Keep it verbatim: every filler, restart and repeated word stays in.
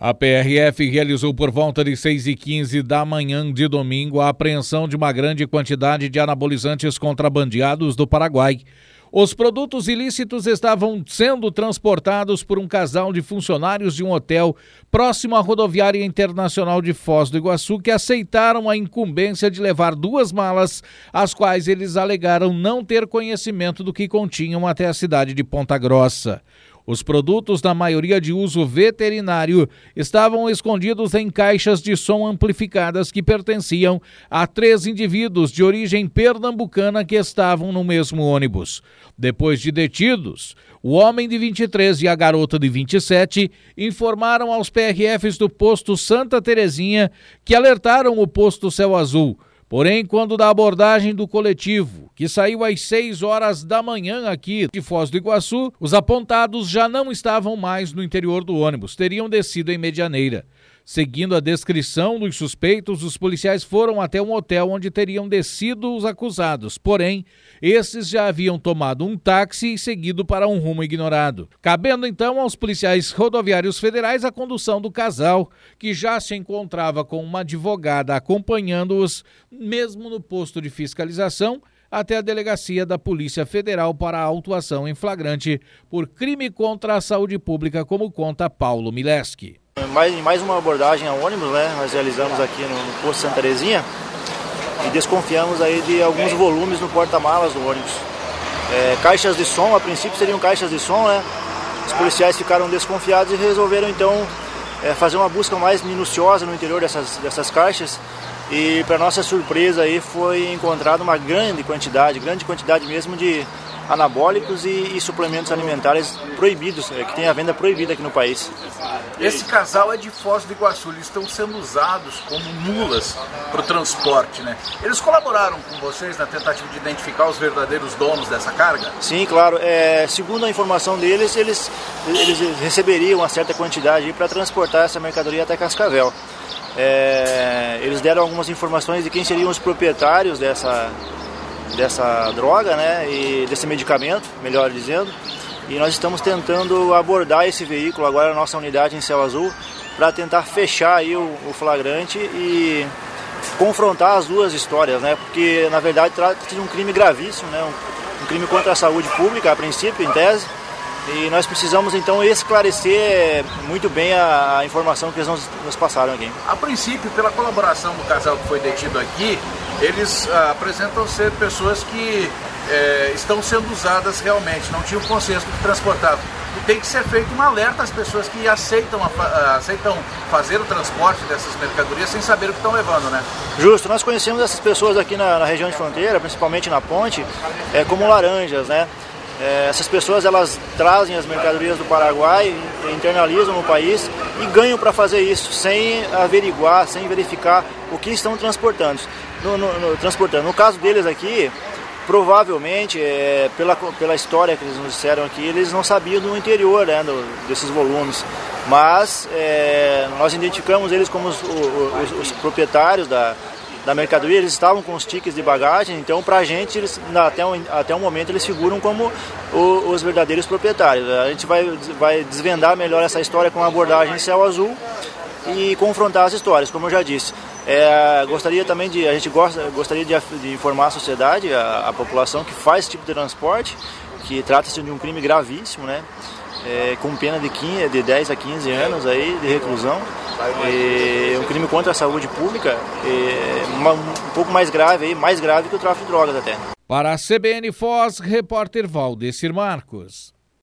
A P R F realizou por volta de seis e quinze da manhã de domingo a apreensão de uma grande quantidade de anabolizantes contrabandeados do Paraguai. Os produtos ilícitos estavam sendo transportados por um casal de funcionários de um hotel próximo à rodoviária internacional de Foz do Iguaçu, que aceitaram a incumbência de levar duas malas, as quais eles alegaram não ter conhecimento do que continham até a cidade de Ponta Grossa. Os produtos, na maioria de uso veterinário, estavam escondidos em caixas de som amplificadas que pertenciam a três indivíduos de origem pernambucana que estavam no mesmo ônibus. Depois de detidos, o homem de vinte e três e a garota de vinte e sete informaram aos P R Fs do posto Santa Terezinha que alertaram o posto Céu Azul. Porém, quando da abordagem do coletivo, que saiu às seis horas da manhã aqui de Foz do Iguaçu, os apontados já não estavam mais no interior do ônibus, teriam descido em Medianeira. Seguindo a descrição dos suspeitos, os policiais foram até um hotel onde teriam descido os acusados. Porém, esses já haviam tomado um táxi e seguido para um rumo ignorado. Cabendo então aos policiais rodoviários federais a condução do casal, que já se encontrava com uma advogada acompanhando-os, mesmo no posto de fiscalização, até a delegacia da Polícia Federal para a autuação em flagrante por crime contra a saúde pública, como conta Paulo Mileski. Mais, mais uma abordagem ao ônibus, né? Nós realizamos aqui no, no posto Santa Terezinha e desconfiamos aí de alguns volumes no porta-malas do ônibus. É, caixas de som, a princípio seriam caixas de som, né? Os policiais ficaram desconfiados e resolveram então é, fazer uma busca mais minuciosa no interior dessas, dessas caixas. E para nossa surpresa aí foi encontrada uma grande quantidade, grande quantidade mesmo de anabólicos e, e suplementos alimentares proibidos, é, que tem a venda proibida aqui no país. Esse casal é de Foz do Iguaçu, eles estão sendo usados como mulas para o transporte, né? Eles colaboraram com vocês na tentativa de identificar os verdadeiros donos dessa carga? Sim, claro. É, segundo a informação deles, eles, eles receberiam uma certa quantidade para transportar essa mercadoria até Cascavel. É, eles deram algumas informações de quem seriam os proprietários dessa, dessa droga, né, e desse medicamento, melhor dizendo. E nós estamos tentando abordar esse veículo agora na nossa unidade em Céu Azul para tentar fechar aí o, o flagrante e confrontar as duas histórias, né? Porque na verdade trata-se de um crime gravíssimo, né? Um, um crime contra a saúde pública, a princípio, em tese. E nós precisamos então esclarecer muito bem a, a informação que eles nos, nos passaram aqui. A princípio, pela colaboração do casal que foi detido aqui, eles ah, apresentam ser pessoas que é, estão sendo usadas realmente, não tinham consciência do que transportavam. E tem que ser feito um alerta às pessoas que aceitam, a, aceitam fazer o transporte dessas mercadorias sem saber o que estão levando, né? Justo, nós conhecemos essas pessoas aqui na, na região de fronteira, principalmente na ponte, é, como laranjas, né? É, essas pessoas elas trazem as mercadorias do Paraguai, internalizam no país e ganham para fazer isso, sem averiguar, sem verificar o que estão transportando. No, no, no, transportando. No caso deles aqui, provavelmente, é, pela, pela história que eles nos disseram aqui, eles não sabiam do interior, né, do, desses volumes. Mas é, nós identificamos eles como os, os, os proprietários da, da mercadoria, eles estavam com os tickets de bagagem, então para a gente, eles, até, um, até o momento, eles figuram como o, os verdadeiros proprietários. A gente vai, vai desvendar melhor essa história com a abordagem em Céu Azul e confrontar as histórias, como eu já disse. É, gostaria também de, a gente gosta, gostaria de, de informar a sociedade, a, a população que faz esse tipo de transporte, que trata-se de um crime gravíssimo, né? É, com pena de, quinze, de dez a quinze anos aí, de reclusão. É um crime contra a saúde pública, é uma, um pouco mais grave, aí, mais grave que o tráfico de drogas até. Para a C B N Foz, repórter Valdecir Marcos.